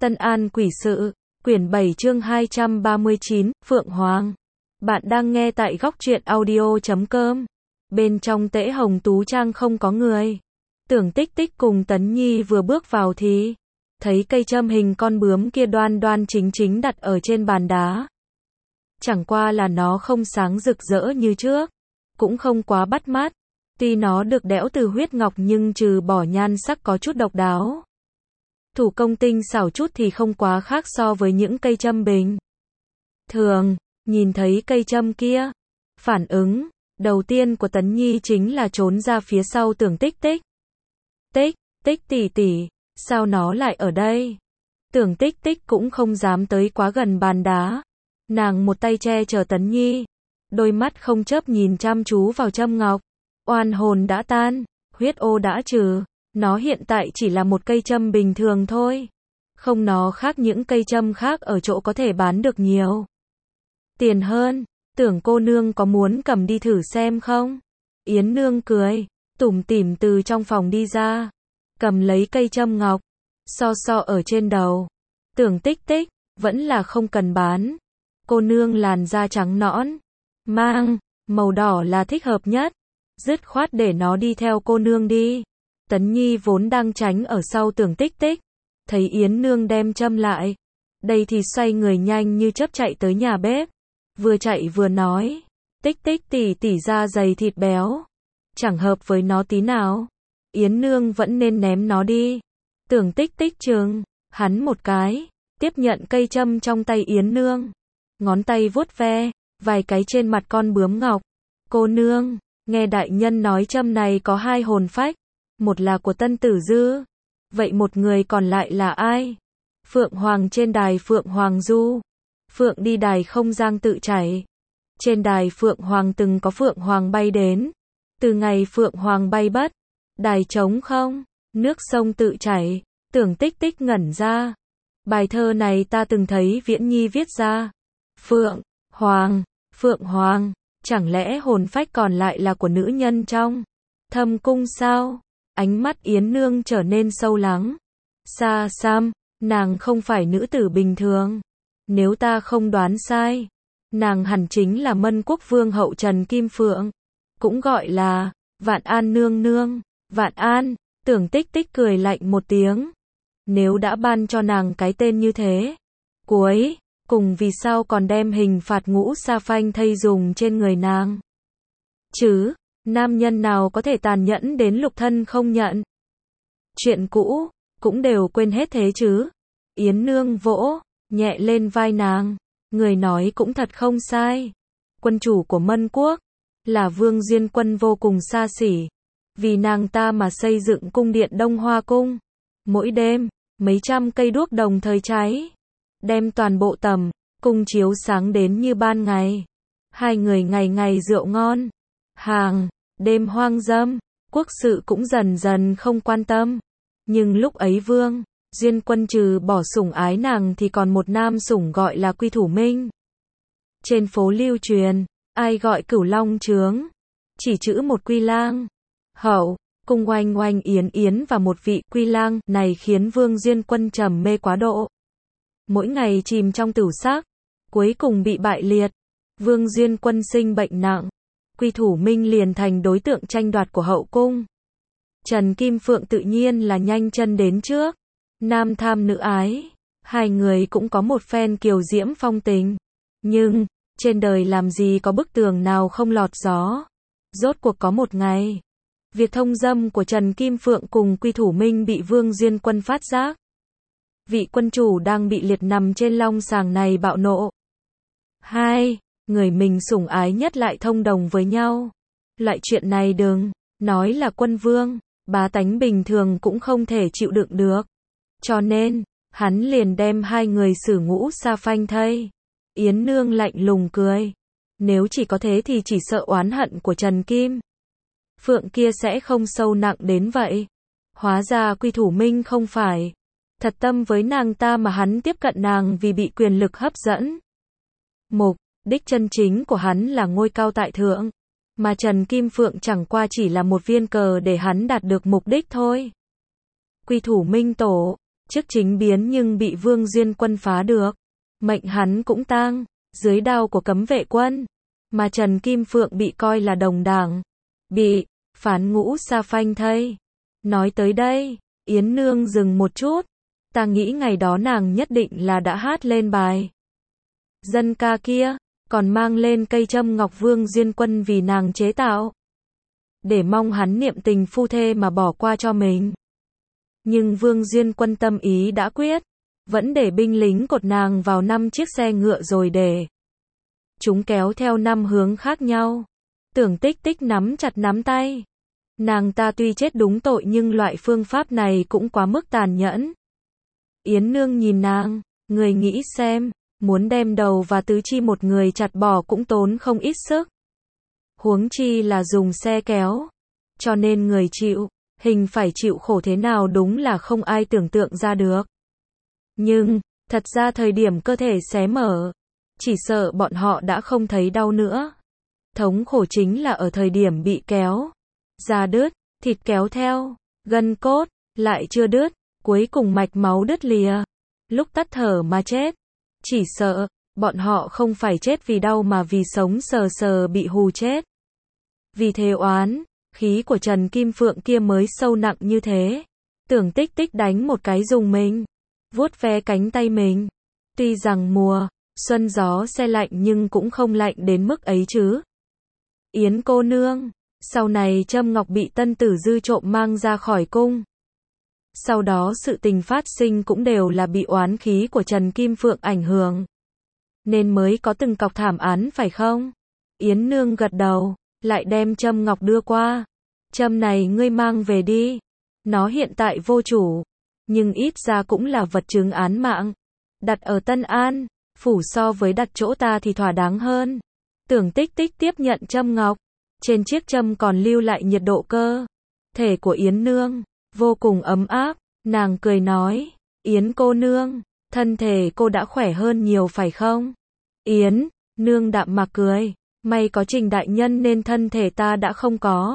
Tân An Quỷ Sự, quyển 7 chương 239, Phượng Hoàng. Bạn đang nghe tại góc truyện audio.com. Bên trong Tễ Hồng Tú Trang không có người. Tưởng Tích Tích cùng Tấn Nhi vừa bước vào thì thấy cây châm hình con bướm kia đoan đoan chính chính đặt ở trên bàn đá. Chẳng qua là nó không sáng rực rỡ như trước, cũng không quá bắt mắt. Tuy nó được đẽo từ huyết ngọc nhưng trừ bỏ nhan sắc có chút độc đáo. Thủ công tinh xảo chút thì không quá khác so với những cây châm bình thường. Nhìn thấy cây châm kia, phản ứng đầu tiên của Tấn Nhi chính là trốn ra phía sau Tưởng Tích Tích. Tích, Tích tỷ tỷ, sao nó lại ở đây? Tưởng Tích Tích cũng không dám tới quá gần bàn đá. Nàng một tay che chở Tấn Nhi, đôi mắt không chớp nhìn chăm chú vào châm ngọc. Oan hồn đã tan, huyết ô đã trừ. Nó hiện tại chỉ là một cây châm bình thường thôi. Không nó khác những cây châm khác ở chỗ có thể bán được nhiều tiền hơn. Tưởng cô nương có muốn cầm đi thử xem không? Yến nương cười, tủm tỉm từ trong phòng đi ra, cầm lấy cây châm ngọc, so ở trên đầu. Tưởng Tích Tích, vẫn là không cần bán. Cô nương làn da trắng nõn, mang màu đỏ là thích hợp nhất. Dứt khoát để nó đi theo cô nương đi. Tấn Nhi vốn đang tránh ở sau Tưởng Tích Tích, thấy Yến nương đem châm lại, đây thì xoay người nhanh như chớp chạy tới nhà bếp, vừa chạy vừa nói, Tích Tích tỷ tỷ da dày thịt béo, chẳng hợp với nó tí nào. Yến nương vẫn nên ném nó đi. Tưởng Tích Tích chừng hắn một cái, tiếp nhận cây châm trong tay Yến nương, ngón tay vuốt ve vài cái trên mặt con bướm ngọc. Cô nương, nghe đại nhân nói châm này có hai hồn phách. Một là của Tân Tử Dư. Vậy một người còn lại là ai? Phượng Hoàng trên đài Phượng Hoàng du. Phượng đi đài không giang tự chảy. Trên đài Phượng Hoàng từng có Phượng Hoàng bay đến. Từ ngày Phượng Hoàng bay bất, đài trống không, nước sông tự chảy. Tưởng Tích Tích ngẩn ra. Bài thơ này ta từng thấy Viễn Nhi viết ra. Phượng Hoàng, chẳng lẽ hồn phách còn lại là của nữ nhân trong Thâm Cung sao? Ánh mắt Yến nương trở nên sâu lắng. Xa xăm, nàng không phải nữ tử bình thường. Nếu ta không đoán sai, nàng hẳn chính là Mân Quốc Vương hậu Trần Kim Phượng, cũng gọi là Vạn An nương nương. Vạn An, Tưởng Tích Tích cười lạnh một tiếng. Nếu đã ban cho nàng cái tên như thế, cuối cùng vì sao còn đem hình phạt ngũ sa phanh thây dùng trên người nàng chứ? Nam nhân nào có thể tàn nhẫn đến lục thân không nhận? Chuyện cũ, cũng đều quên hết thế chứ? Yến nương vỗ nhẹ lên vai nàng. Người nói cũng thật không sai. Quân chủ của Mân Quốc là Vương Diên Quân vô cùng xa xỉ. Vì nàng ta mà xây dựng cung điện Đông Hoa Cung. Mỗi đêm, mấy trăm cây đuốc đồng thời cháy, đem toàn bộ tầm cung chiếu sáng đến như ban ngày. Hai người ngày ngày rượu ngon, hàng đêm hoang dâm, quốc sự cũng dần dần không quan tâm. Nhưng lúc ấy Vương Diên Quân trừ bỏ sủng ái nàng thì còn một nam sủng gọi là Quy Thủ Minh. Trên phố lưu truyền, ai gọi Cửu Long Trướng, chỉ chữ một Quy Lang. Hậu cung oanh oanh yến yến và một vị Quy Lang này khiến Vương Diên Quân trầm mê quá độ. Mỗi ngày chìm trong tửu sắc, cuối cùng bị bại liệt. Vương Diên Quân sinh bệnh nặng. Quy Thủ Minh liền thành đối tượng tranh đoạt của hậu cung. Trần Kim Phượng tự nhiên là nhanh chân đến trước. Nam tham nữ ái, hai người cũng có một phen kiều diễm phong tình. Nhưng, trên đời làm gì có bức tường nào không lọt gió. Rốt cuộc có một ngày, việc thông dâm của Trần Kim Phượng cùng Quy Thủ Minh bị Vương Diên Quân phát giác. Vị quân chủ đang bị liệt nằm trên long sàng này bạo nộ. Hai người mình sủng ái nhất lại thông đồng với nhau. Loại chuyện này đừng nói là quân vương, bá tánh bình thường cũng không thể chịu đựng được. Cho nên, hắn liền đem hai người xử ngũ sa phanh thây. Yến nương lạnh lùng cười. Nếu chỉ có thế thì chỉ sợ oán hận của Trần Kim Phượng kia sẽ không sâu nặng đến vậy. Hóa ra Quy Thủ Minh không phải thật tâm với nàng ta mà hắn tiếp cận nàng vì bị quyền lực hấp dẫn. Mục đích chân chính của hắn là ngôi cao tại thượng, mà Trần Kim Phượng chẳng qua chỉ là một viên cờ để hắn đạt được mục đích thôi. Quy Thủ Minh tổ, Chức chính biến nhưng bị Vương Duyên Quân phá được. Mệnh hắn cũng tang, dưới đao của cấm vệ quân. Mà Trần Kim Phượng bị coi là đồng đảng. Bị phán ngũ sa phanh thây. Nói tới đây, Yến Nương dừng một chút. Ta nghĩ ngày đó nàng nhất định là đã hát lên bài dân ca kia, còn mang lên cây châm ngọc Vương Duyên Quân vì nàng chế tạo. Để mong hắn niệm tình phu thê mà bỏ qua cho mình. Nhưng Vương Duyên Quân tâm ý đã quyết, vẫn để binh lính cột nàng vào 5 chiếc xe ngựa rồi để chúng kéo theo 5 hướng khác nhau. Tưởng Tích Tích nắm chặt nắm tay. Nàng ta tuy chết đúng tội nhưng loại phương pháp này cũng quá mức tàn nhẫn. Yến Nương nhìn nàng, người nghĩ xem, muốn đem đầu và tứ chi một người chặt bỏ cũng tốn không ít sức. Huống chi là dùng xe kéo. Cho nên người chịu hình phải chịu khổ thế nào đúng là không ai tưởng tượng ra được. Nhưng, thật ra thời điểm cơ thể xé mở, chỉ sợ bọn họ đã không thấy đau nữa. Thống khổ chính là ở thời điểm bị kéo da đứt, thịt kéo theo, gân cốt lại chưa đứt, cuối cùng mạch máu đứt lìa. Lúc tắt thở mà chết. Chỉ sợ, bọn họ không phải chết vì đau mà vì sống sờ sờ bị hù chết. Vì thế oán khí của Trần Kim Phượng kia mới sâu nặng như thế. Tưởng Tích Tích đánh một cái dùng mình, vuốt ve cánh tay mình. Tuy rằng mùa xuân gió se lạnh nhưng cũng không lạnh đến mức ấy chứ. Yến cô nương, sau này châm ngọc bị Tân Tử Dư trộm mang ra khỏi cung. Sau đó sự tình phát sinh cũng đều là bị oán khí của Trần Kim Phượng ảnh hưởng. Nên mới có từng cọc thảm án phải không? Yến Nương gật đầu, lại đem châm ngọc đưa qua. Châm này ngươi mang về đi. Nó hiện tại vô chủ, nhưng ít ra cũng là vật chứng án mạng. Đặt ở Tân An phủ so với đặt chỗ ta thì thỏa đáng hơn. Tưởng Tích Tích tiếp nhận châm ngọc. Trên chiếc châm còn lưu lại nhiệt độ cơ thể của Yến Nương, vô cùng ấm áp. Nàng cười nói, Yến cô nương, thân thể cô đã khỏe hơn nhiều phải không? Yến Nương đạm mạc cười, may có Trình đại nhân nên thân thể ta đã không có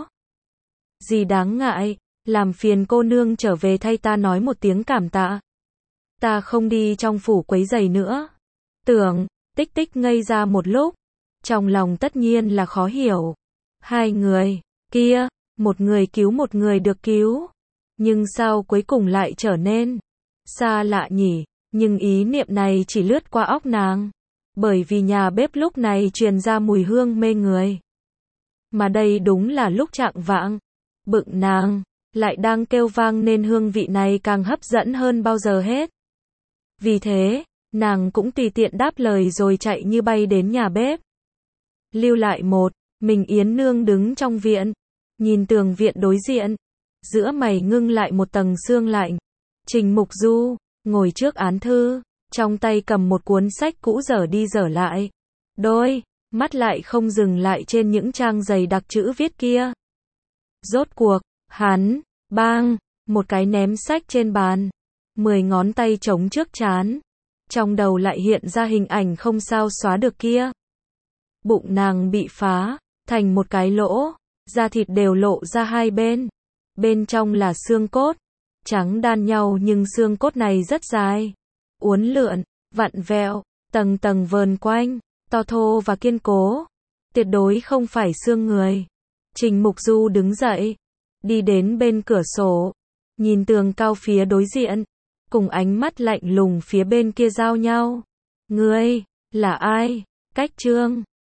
gì đáng ngại, làm phiền cô nương trở về thay ta nói một tiếng cảm tạ. Ta không đi trong phủ quấy rầy nữa. Tưởng Tích Tích ngây ra một lúc, trong lòng tất nhiên là khó hiểu. Hai người kia, một người cứu một người được cứu, nhưng sao cuối cùng lại trở nên xa lạ nhỉ? Nhưng ý niệm này chỉ lướt qua óc nàng, bởi vì nhà bếp lúc này truyền ra mùi hương mê người. Mà đây đúng là lúc chạng vạng, bụng nàng lại đang kêu vang nên hương vị này càng hấp dẫn hơn bao giờ hết. Vì thế, nàng cũng tùy tiện đáp lời rồi chạy như bay đến nhà bếp. Lưu lại một mình Yến Nương đứng trong viện, nhìn tường viện đối diện, giữa mày ngưng lại một tầng sương lạnh. Trình Mục Du ngồi trước án thư, trong tay cầm một cuốn sách cũ dở đi dở lại, đôi mắt lại không dừng lại trên những trang dày đặc chữ viết kia. Rốt cuộc, hắn bang một cái ném sách trên bàn, 10 ngón tay chống trước trán, trong đầu lại hiện ra hình ảnh không sao xóa được kia. Bụng nàng bị phá thành một cái lỗ, da thịt đều lộ ra hai bên. Bên trong là xương cốt, trắng đan nhau nhưng xương cốt này rất dài, uốn lượn, vặn vẹo, tầng tầng vờn quanh, to thô và kiên cố. Tuyệt đối không phải xương người. Trình Mục Du đứng dậy, đi đến bên cửa sổ, nhìn tường cao phía đối diện, cùng ánh mắt lạnh lùng phía bên kia giao nhau. Ngươi, là ai? Cách Trương